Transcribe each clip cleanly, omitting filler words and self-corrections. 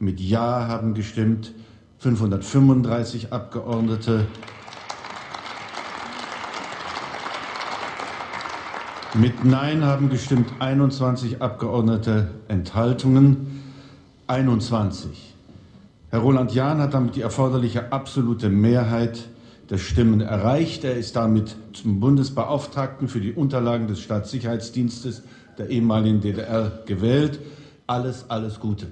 Mit Ja haben gestimmt 535 Abgeordnete. Mit Nein haben gestimmt 21 Abgeordnete, Enthaltungen 21. Herr Roland Jahn hat damit die erforderliche absolute Mehrheit der Stimmen erreicht. Er ist damit zum Bundesbeauftragten für die Unterlagen des Staatssicherheitsdienstes der ehemaligen DDR gewählt. Alles Gute.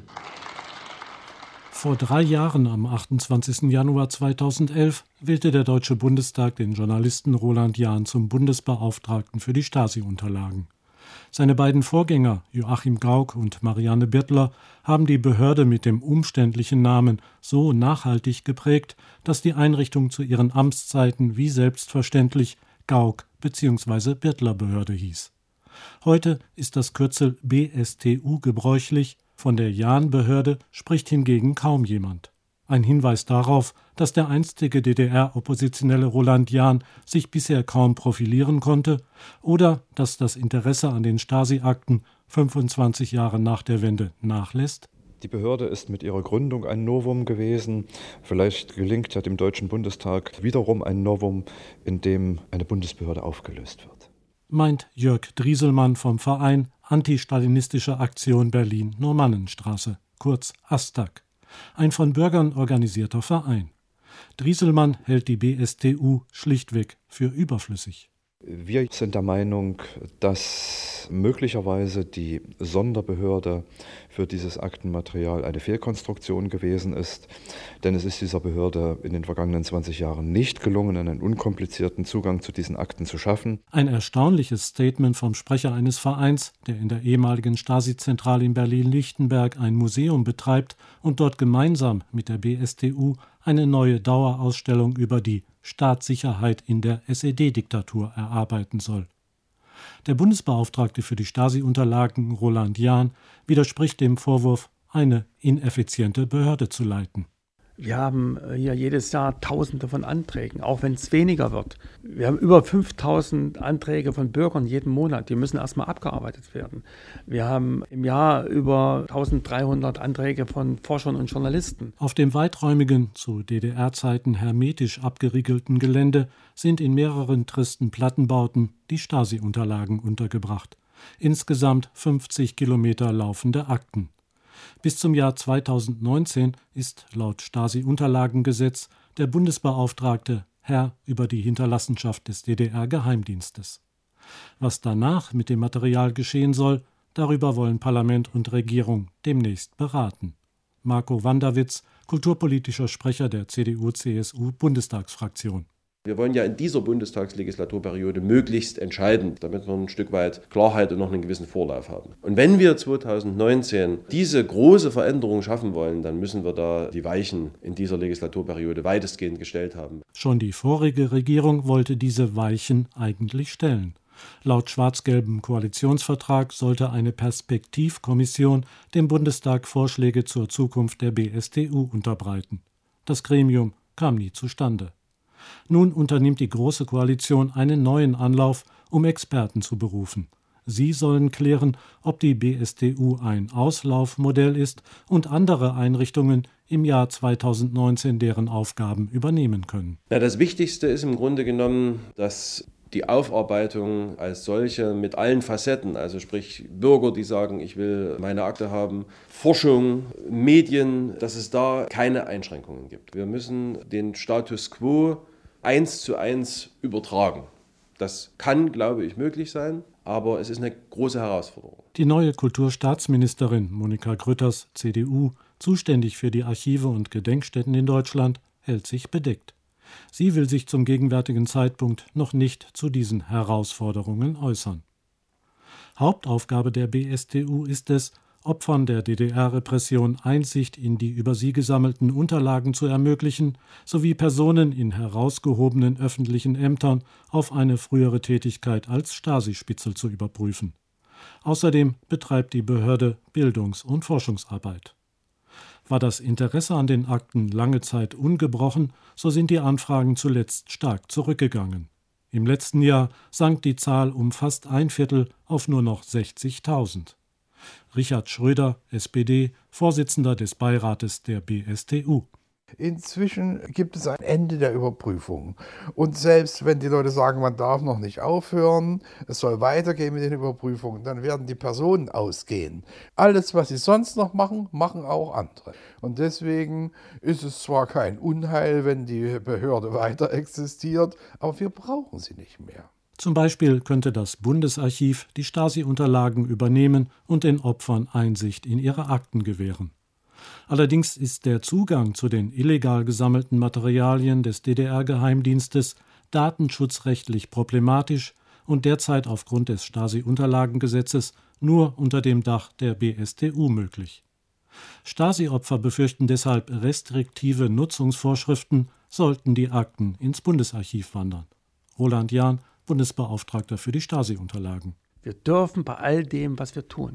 Vor 3 Jahren, am 28. Januar 2011, wählte der Deutsche Bundestag den Journalisten Roland Jahn zum Bundesbeauftragten für die Stasi-Unterlagen. Seine beiden Vorgänger, Joachim Gauck und Marianne Birtler, haben die Behörde mit dem umständlichen Namen so nachhaltig geprägt, dass die Einrichtung zu ihren Amtszeiten wie selbstverständlich Gauck bzw. Birtler-Behörde hieß. Heute ist das Kürzel BSTU gebräuchlich, von der Jahn-Behörde spricht hingegen kaum jemand. Ein Hinweis darauf, dass der einstige DDR-Oppositionelle Roland Jahn sich bisher kaum profilieren konnte oder dass das Interesse an den Stasi-Akten 25 Jahre nach der Wende nachlässt? Die Behörde ist mit ihrer Gründung ein Novum gewesen. Vielleicht gelingt ja dem Deutschen Bundestag wiederum ein Novum, in dem eine Bundesbehörde aufgelöst wird. Meint Jörg Drieselmann vom Verein Anti-Stalinistische Aktion Berlin-Normannenstraße, kurz ASTAG, ein von Bürgern organisierter Verein. Drieselmann hält die BSTU schlichtweg für überflüssig. Wir sind der Meinung, dass möglicherweise die Sonderbehörde für dieses Aktenmaterial eine Fehlkonstruktion gewesen ist, denn es ist dieser Behörde in den vergangenen 20 Jahren nicht gelungen, einen unkomplizierten Zugang zu diesen Akten zu schaffen. Ein erstaunliches Statement vom Sprecher eines Vereins, der in der ehemaligen Stasi-Zentrale in Berlin-Lichtenberg ein Museum betreibt und dort gemeinsam mit der BSTU eine neue Dauerausstellung über die Staatssicherheit in der SED-Diktatur erarbeiten soll. Der Bundesbeauftragte für die Stasi-Unterlagen, Roland Jahn, widerspricht dem Vorwurf, eine ineffiziente Behörde zu leiten. Wir haben hier jedes Jahr Tausende von Anträgen, auch wenn es weniger wird. Wir haben über 5000 Anträge von Bürgern jeden Monat, die müssen erstmal abgearbeitet werden. Wir haben im Jahr über 1300 Anträge von Forschern und Journalisten. Auf dem weiträumigen, zu DDR-Zeiten hermetisch abgeriegelten Gelände sind in mehreren tristen Plattenbauten die Stasi-Unterlagen untergebracht. Insgesamt 50 Kilometer laufende Akten. Bis zum Jahr 2019 ist laut Stasi-Unterlagengesetz der Bundesbeauftragte Herr über die Hinterlassenschaft des DDR-Geheimdienstes. Was danach mit dem Material geschehen soll, darüber wollen Parlament und Regierung demnächst beraten. Marco Wanderwitz, kulturpolitischer Sprecher der CDU-CSU-Bundestagsfraktion. Wir wollen ja in dieser Bundestagslegislaturperiode möglichst entscheiden, damit wir ein Stück weit Klarheit und noch einen gewissen Vorlauf haben. Und wenn wir 2019 diese große Veränderung schaffen wollen, dann müssen wir da die Weichen in dieser Legislaturperiode weitestgehend gestellt haben. Schon die vorige Regierung wollte diese Weichen eigentlich stellen. Laut schwarz-gelbem Koalitionsvertrag sollte eine Perspektivkommission dem Bundestag Vorschläge zur Zukunft der BSTU unterbreiten. Das Gremium kam nie zustande. Nun unternimmt die Große Koalition einen neuen Anlauf, um Experten zu berufen. Sie sollen klären, ob die BSTU ein Auslaufmodell ist und andere Einrichtungen im Jahr 2019 deren Aufgaben übernehmen können. Das Wichtigste ist im Grunde genommen, dass die Aufarbeitung als solche mit allen Facetten, also sprich Bürger, die sagen, ich will meine Akte haben, Forschung, Medien, dass es da keine Einschränkungen gibt. Wir müssen den Status quo 1:1 übertragen. Das kann, glaube ich, möglich sein, aber es ist eine große Herausforderung. Die neue Kulturstaatsministerin Monika Grütters, CDU, zuständig für die Archive und Gedenkstätten in Deutschland, hält sich bedeckt. Sie will sich zum gegenwärtigen Zeitpunkt noch nicht zu diesen Herausforderungen äußern. Hauptaufgabe der BSTU ist es, Opfern der DDR-Repression Einsicht in die über sie gesammelten Unterlagen zu ermöglichen, sowie Personen in herausgehobenen öffentlichen Ämtern auf eine frühere Tätigkeit als Stasi-Spitzel zu überprüfen. Außerdem betreibt die Behörde Bildungs- und Forschungsarbeit. War das Interesse an den Akten lange Zeit ungebrochen, so sind die Anfragen zuletzt stark zurückgegangen. Im letzten Jahr sank die Zahl um fast 1/4 auf nur noch 60.000. Richard Schröder, SPD, Vorsitzender des Beirates der BSTU. Inzwischen gibt es ein Ende der Überprüfung. Und selbst wenn die Leute sagen, man darf noch nicht aufhören, es soll weitergehen mit den Überprüfungen, dann werden die Personen ausgehen. Alles, was sie sonst noch machen, machen auch andere. Und deswegen ist es zwar kein Unheil, wenn die Behörde weiter existiert, aber wir brauchen sie nicht mehr. Zum Beispiel könnte das Bundesarchiv die Stasi-Unterlagen übernehmen und den Opfern Einsicht in ihre Akten gewähren. Allerdings ist der Zugang zu den illegal gesammelten Materialien des DDR-Geheimdienstes datenschutzrechtlich problematisch und derzeit aufgrund des Stasi-Unterlagengesetzes nur unter dem Dach der BSTU möglich. Stasi-Opfer befürchten deshalb restriktive Nutzungsvorschriften, sollten die Akten ins Bundesarchiv wandern. Roland Jahn, Bundesbeauftragter für die Stasi-Unterlagen. Wir dürfen bei all dem, was wir tun,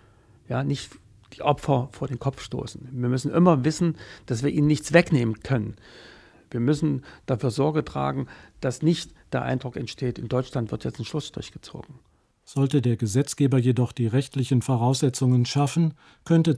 nicht die Opfer vor den Kopf stoßen. Wir müssen immer wissen, dass wir ihnen nichts wegnehmen können. Wir müssen dafür Sorge tragen, dass nicht der Eindruck entsteht, in Deutschland wird jetzt ein Schlussstrich gezogen. Sollte der Gesetzgeber jedoch die rechtlichen Voraussetzungen schaffen, könnte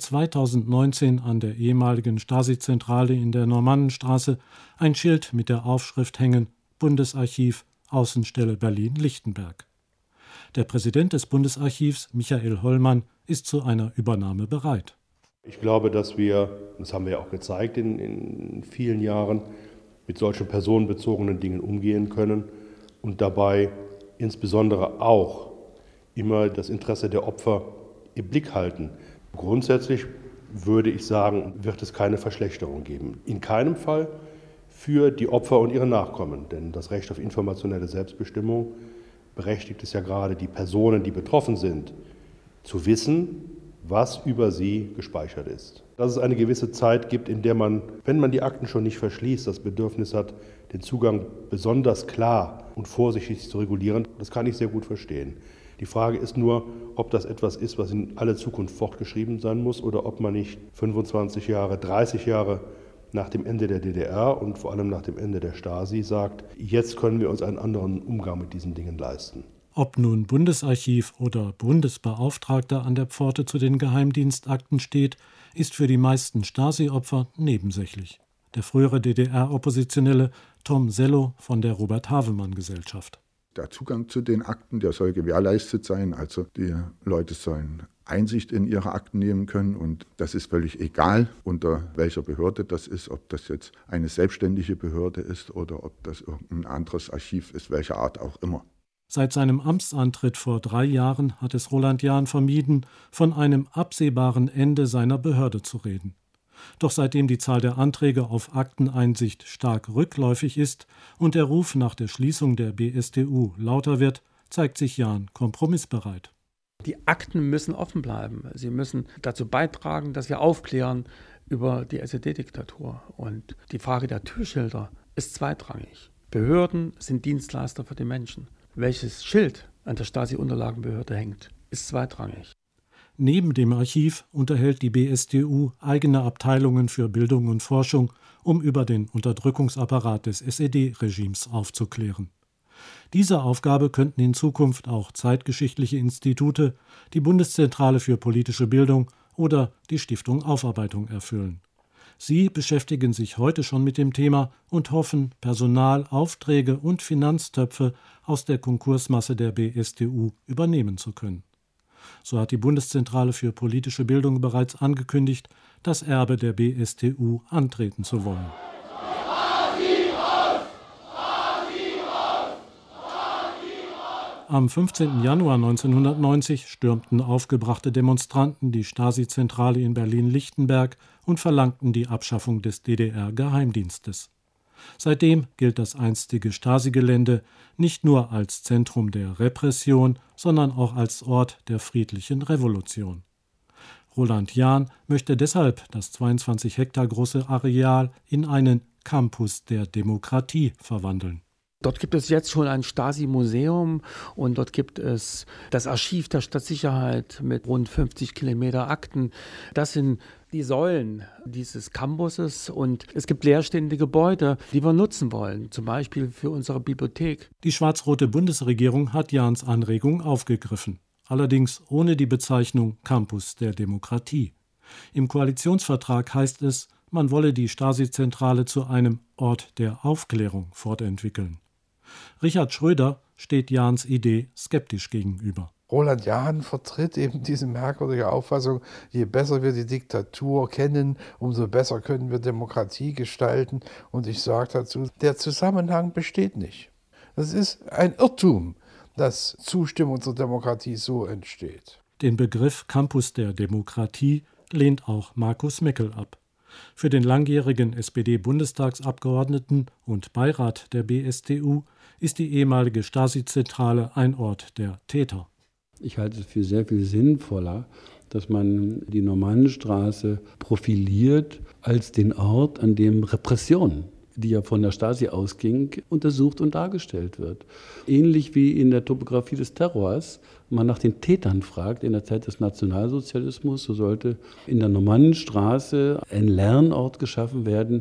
2019 an der ehemaligen Stasi-Zentrale in der Normannenstraße ein Schild mit der Aufschrift hängen: Bundesarchiv, Außenstelle Berlin-Lichtenberg. Der Präsident des Bundesarchivs, Michael Hollmann, ist zu einer Übernahme bereit. Ich glaube, dass wir, das haben wir ja auch gezeigt in vielen Jahren, mit solchen personenbezogenen Dingen umgehen können und dabei insbesondere auch immer das Interesse der Opfer im Blick halten. Grundsätzlich würde ich sagen, wird es keine Verschlechterung geben. In keinem Fall für die Opfer und ihre Nachkommen, denn das Recht auf informationelle Selbstbestimmung berechtigt es ja gerade die Personen, die betroffen sind, zu wissen, was über sie gespeichert ist. Dass es eine gewisse Zeit gibt, in der man, wenn man die Akten schon nicht verschließt, das Bedürfnis hat, den Zugang besonders klar und vorsichtig zu regulieren, das kann ich sehr gut verstehen. Die Frage ist nur, ob das etwas ist, was in alle Zukunft fortgeschrieben sein muss oder ob man nicht 25 Jahre, 30 Jahre nach dem Ende der DDR und vor allem nach dem Ende der Stasi sagt, jetzt können wir uns einen anderen Umgang mit diesen Dingen leisten. Ob nun Bundesarchiv oder Bundesbeauftragter an der Pforte zu den Geheimdienstakten steht, ist für die meisten Stasi-Opfer nebensächlich. Der frühere DDR-Oppositionelle Tom Sello von der Robert-Havemann-Gesellschaft. Der Zugang zu den Akten, der soll gewährleistet sein. Also die Leute sollen Einsicht in ihre Akten nehmen können. Und das ist völlig egal, unter welcher Behörde das ist, ob das jetzt eine selbstständige Behörde ist oder ob das irgendein anderes Archiv ist, welcher Art auch immer. Seit seinem Amtsantritt vor 3 Jahren hat es Roland Jahn vermieden, von einem absehbaren Ende seiner Behörde zu reden. Doch seitdem die Zahl der Anträge auf Akteneinsicht stark rückläufig ist und der Ruf nach der Schließung der BSTU lauter wird, zeigt sich Jahn kompromissbereit. Die Akten müssen offen bleiben. Sie müssen dazu beitragen, dass wir aufklären über die SED-Diktatur. Und die Frage der Türschilder ist zweitrangig. Behörden sind Dienstleister für die Menschen. Welches Schild an der Stasi-Unterlagenbehörde hängt, ist zweitrangig. Neben dem Archiv unterhält die BSTU eigene Abteilungen für Bildung und Forschung, um über den Unterdrückungsapparat des SED-Regimes aufzuklären. Diese Aufgabe könnten in Zukunft auch zeitgeschichtliche Institute, die Bundeszentrale für politische Bildung oder die Stiftung Aufarbeitung erfüllen. Sie beschäftigen sich heute schon mit dem Thema und hoffen, Personal, Aufträge und Finanztöpfe aus der Konkursmasse der BSTU übernehmen zu können. So hat die Bundeszentrale für politische Bildung bereits angekündigt, das Erbe der BSTU antreten zu wollen. Am 15. Januar 1990 stürmten aufgebrachte Demonstranten die Stasi-Zentrale in Berlin-Lichtenberg und verlangten die Abschaffung des DDR-Geheimdienstes. Seitdem gilt das einstige Stasi-Gelände nicht nur als Zentrum der Repression, sondern auch als Ort der friedlichen Revolution. Roland Jahn möchte deshalb das 22 Hektar große Areal in einen Campus der Demokratie verwandeln. Dort gibt es jetzt schon ein Stasi-Museum und dort gibt es das Archiv der Stadtsicherheit mit rund 50 Kilometer Akten. Das sind die Säulen dieses Campuses und es gibt leerstehende Gebäude, die wir nutzen wollen, zum Beispiel für unsere Bibliothek. Die schwarz-rote Bundesregierung hat Jahns Anregung aufgegriffen. allerdings ohne die Bezeichnung Campus der Demokratie. Im Koalitionsvertrag heißt es, man wolle die Stasi-Zentrale zu einem Ort der Aufklärung fortentwickeln. Richard Schröder steht Jahns Idee skeptisch gegenüber. Roland Jahn vertritt eben diese merkwürdige Auffassung, je besser wir die Diktatur kennen, umso besser können wir Demokratie gestalten. Und ich sage dazu, der Zusammenhang besteht nicht. Das ist ein Irrtum, dass Zustimmung zur Demokratie so entsteht. Den Begriff Campus der Demokratie lehnt auch Markus Meckel ab. Für den langjährigen SPD-Bundestagsabgeordneten und Beirat der BSTU ist die ehemalige Stasi-Zentrale ein Ort der Täter. Ich halte es für sehr viel sinnvoller, dass man die Normannenstraße profiliert als den Ort, an dem Repression, die ja von der Stasi ausging, untersucht und dargestellt wird. Ähnlich wie in der Topographie des Terrors man nach den Tätern fragt in der Zeit des Nationalsozialismus, so sollte in der Normannenstraße ein Lernort geschaffen werden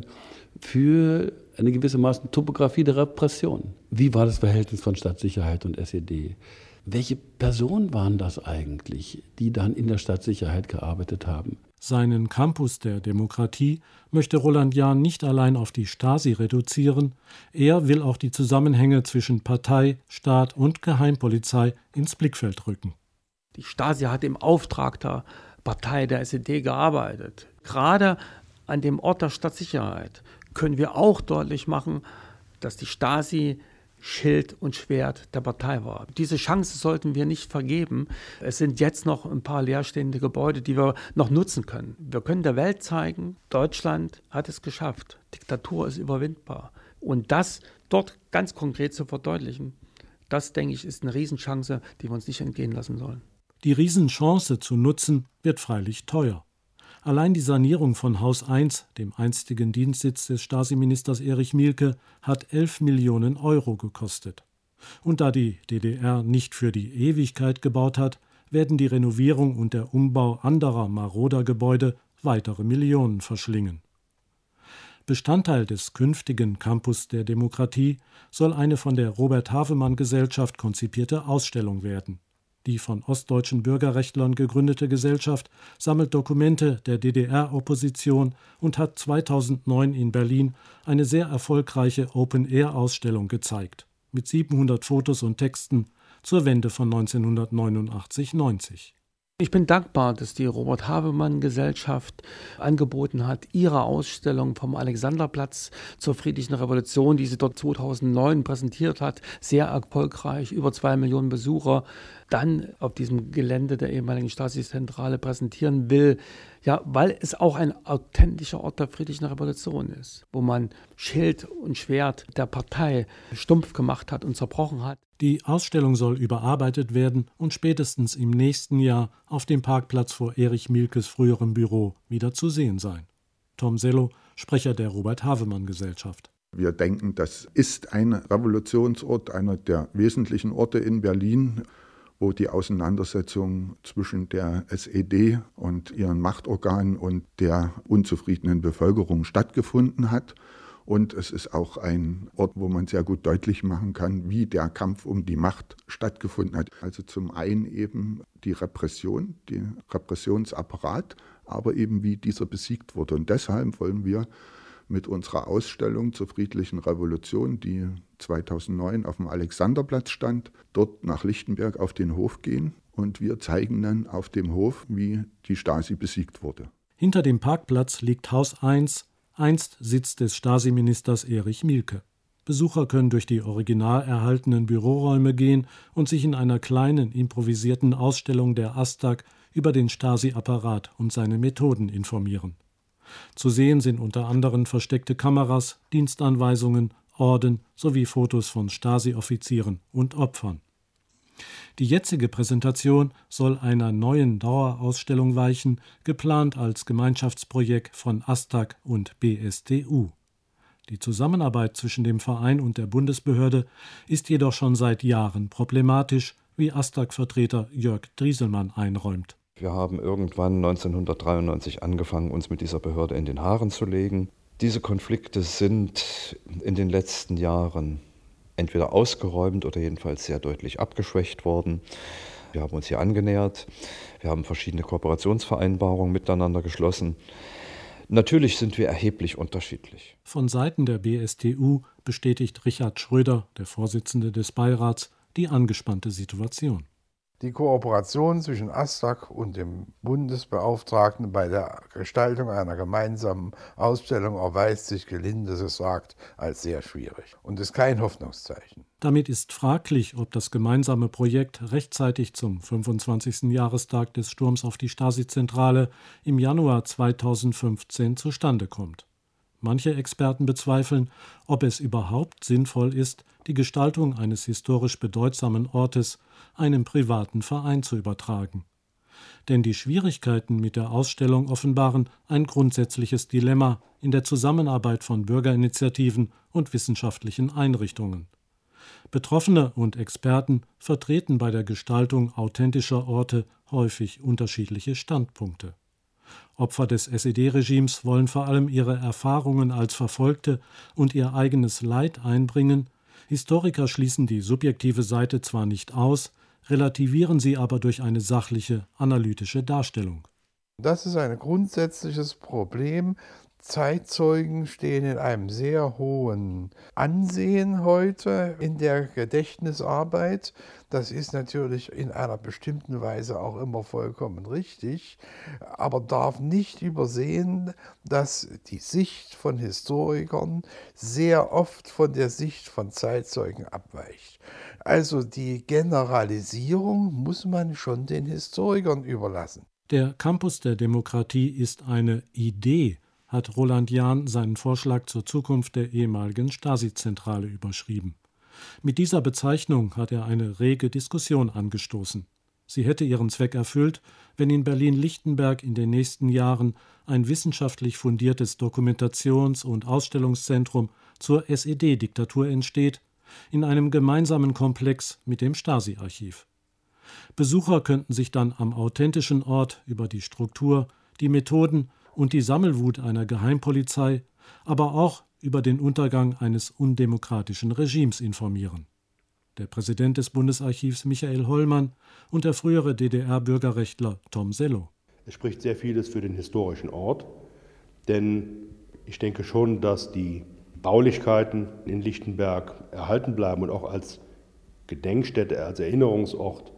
für eine gewissermaßen Topographie der Repression. Wie war das Verhältnis von Stadtsicherheit und SED? Welche Personen waren das eigentlich, die dann in der Stadtsicherheit gearbeitet haben? Seinen Campus der Demokratie möchte Roland Jahn nicht allein auf die Stasi reduzieren, er will auch die Zusammenhänge zwischen Partei, Staat und Geheimpolizei ins Blickfeld rücken. Die Stasi hat im Auftrag der Partei der SED gearbeitet. Gerade an dem Ort der Stadtsicherheit können wir auch deutlich machen, dass die Stasi Schild und Schwert der Partei war. Diese Chance sollten wir nicht vergeben. Es sind jetzt noch ein paar leerstehende Gebäude, die wir noch nutzen können. Wir können der Welt zeigen, Deutschland hat es geschafft. Diktatur ist überwindbar. Und das dort ganz konkret zu verdeutlichen, das, denke ich, ist eine Riesenchance, die wir uns nicht entgehen lassen sollen. Die Riesenchance zu nutzen, wird freilich teuer. Allein die Sanierung von Haus 1, dem einstigen Dienstsitz des Stasi-Ministers Erich Mielke, hat 11 Millionen Euro gekostet. Und da die DDR nicht für die Ewigkeit gebaut hat, werden die Renovierung und der Umbau anderer maroder Gebäude weitere Millionen verschlingen. Bestandteil des künftigen Campus der Demokratie soll eine von der Robert-Havemann-Gesellschaft konzipierte Ausstellung werden. Die von ostdeutschen Bürgerrechtlern gegründete Gesellschaft sammelt Dokumente der DDR-Opposition und hat 2009 in Berlin eine sehr erfolgreiche Open-Air-Ausstellung gezeigt, mit 700 Fotos und Texten zur Wende von 1989-90. Ich bin dankbar, dass die Robert-Havemann-Gesellschaft angeboten hat, ihre Ausstellung vom Alexanderplatz zur Friedlichen Revolution, die sie dort 2009 präsentiert hat, sehr erfolgreich, über 2 Millionen Besucher, dann auf diesem Gelände der ehemaligen Stasi-Zentrale präsentieren will, ja, weil es auch ein authentischer Ort der Friedlichen Revolution ist, wo man Schild und Schwert der Partei stumpf gemacht hat und zerbrochen hat. Die Ausstellung soll überarbeitet werden und spätestens im nächsten Jahr auf dem Parkplatz vor Erich Mielkes früherem Büro wieder zu sehen sein. Tom Sello, Sprecher der Robert-Havemann-Gesellschaft. Wir denken, das ist ein Revolutionsort, einer der wesentlichen Orte in Berlin, wo die Auseinandersetzung zwischen der SED und ihren Machtorganen und der unzufriedenen Bevölkerung stattgefunden hat. Und es ist auch ein Ort, wo man sehr gut deutlich machen kann, wie der Kampf um die Macht stattgefunden hat. Also zum einen eben die Repression, den Repressionsapparat, aber eben wie dieser besiegt wurde. Und deshalb wollen wir mit unserer Ausstellung zur Friedlichen Revolution, die 2009 auf dem Alexanderplatz stand, dort nach Lichtenberg auf den Hof gehen. Und wir zeigen dann auf dem Hof, wie die Stasi besiegt wurde. Hinter dem Parkplatz liegt Haus 1, einst Sitz des Stasi-Ministers Erich Mielke. Besucher können durch die original erhaltenen Büroräume gehen und sich in einer kleinen, improvisierten Ausstellung der AStag über den Stasi-Apparat und seine Methoden informieren. Zu sehen sind unter anderem versteckte Kameras, Dienstanweisungen, Orden sowie Fotos von Stasi-Offizieren und Opfern. Die jetzige Präsentation soll einer neuen Dauerausstellung weichen, geplant als Gemeinschaftsprojekt von AStag und BSTU. Die Zusammenarbeit zwischen dem Verein und der Bundesbehörde ist jedoch schon seit Jahren problematisch, wie AStag-Vertreter Jörg Drieselmann einräumt. Wir haben irgendwann 1993 angefangen, uns mit dieser Behörde in den Haaren zu legen. Diese Konflikte sind in den letzten Jahren entweder ausgeräumt oder jedenfalls sehr deutlich abgeschwächt worden. Wir haben uns hier angenähert, wir haben verschiedene Kooperationsvereinbarungen miteinander geschlossen. Natürlich sind wir erheblich unterschiedlich. Von Seiten der BSTU bestätigt Richard Schröder, der Vorsitzende des Beirats, die angespannte Situation. Die Kooperation zwischen AStAC und dem Bundesbeauftragten bei der Gestaltung einer gemeinsamen Ausstellung erweist sich, gelinde gesagt, als sehr schwierig und ist kein Hoffnungszeichen. Damit ist fraglich, ob das gemeinsame Projekt rechtzeitig zum 25. Jahrestag des Sturms auf die Stasi-Zentrale im Januar 2015 zustande kommt. Manche Experten bezweifeln, ob es überhaupt sinnvoll ist, die Gestaltung eines historisch bedeutsamen Ortes einem privaten Verein zu übertragen. Denn die Schwierigkeiten mit der Ausstellung offenbaren ein grundsätzliches Dilemma in der Zusammenarbeit von Bürgerinitiativen und wissenschaftlichen Einrichtungen. Betroffene und Experten vertreten bei der Gestaltung authentischer Orte häufig unterschiedliche Standpunkte. Opfer des SED-Regimes wollen vor allem ihre Erfahrungen als Verfolgte und ihr eigenes Leid einbringen. Historiker schließen die subjektive Seite zwar nicht aus, relativieren sie aber durch eine sachliche, analytische Darstellung. Das ist ein grundsätzliches Problem. Zeitzeugen stehen in einem sehr hohen Ansehen heute in der Gedächtnisarbeit. Das ist natürlich in einer bestimmten Weise auch immer vollkommen richtig, aber darf nicht übersehen, dass die Sicht von Historikern sehr oft von der Sicht von Zeitzeugen abweicht. Also die Generalisierung muss man schon den Historikern überlassen. Der Campus der Demokratie ist eine Idee, hat Roland Jahn seinen Vorschlag zur Zukunft der ehemaligen Stasi-Zentrale überschrieben. Mit dieser Bezeichnung hat er eine rege Diskussion angestoßen. Sie hätte ihren Zweck erfüllt, wenn in Berlin-Lichtenberg in den nächsten Jahren ein wissenschaftlich fundiertes Dokumentations- und Ausstellungszentrum zur SED-Diktatur entsteht, in einem gemeinsamen Komplex mit dem Stasi-Archiv. Besucher könnten sich dann am authentischen Ort über die Struktur, die Methoden und die Sammelwut einer Geheimpolizei, aber auch über den Untergang eines undemokratischen Regimes informieren. Der Präsident des Bundesarchivs Michael Hollmann und der frühere DDR-Bürgerrechtler Tom Sello. Es spricht sehr vieles für den historischen Ort, denn ich denke schon, dass die Baulichkeiten in Lichtenberg erhalten bleiben und auch als Gedenkstätte, als Erinnerungsort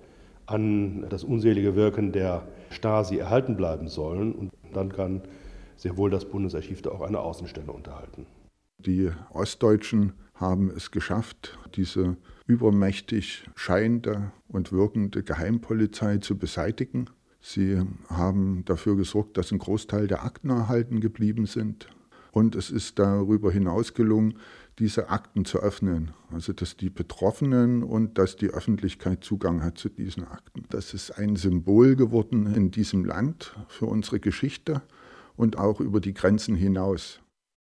an das unselige Wirken der Stasi erhalten bleiben sollen. Und dann kann sehr wohl das Bundesarchiv da auch eine Außenstelle unterhalten. Die Ostdeutschen haben es geschafft, diese übermächtig scheinende und wirkende Geheimpolizei zu beseitigen. Sie haben dafür gesorgt, dass ein Großteil der Akten erhalten geblieben sind. Und es ist darüber hinaus gelungen, diese Akten zu öffnen. Also dass die Betroffenen und dass die Öffentlichkeit Zugang hat zu diesen Akten. Das ist ein Symbol geworden in diesem Land für unsere Geschichte und auch über die Grenzen hinaus.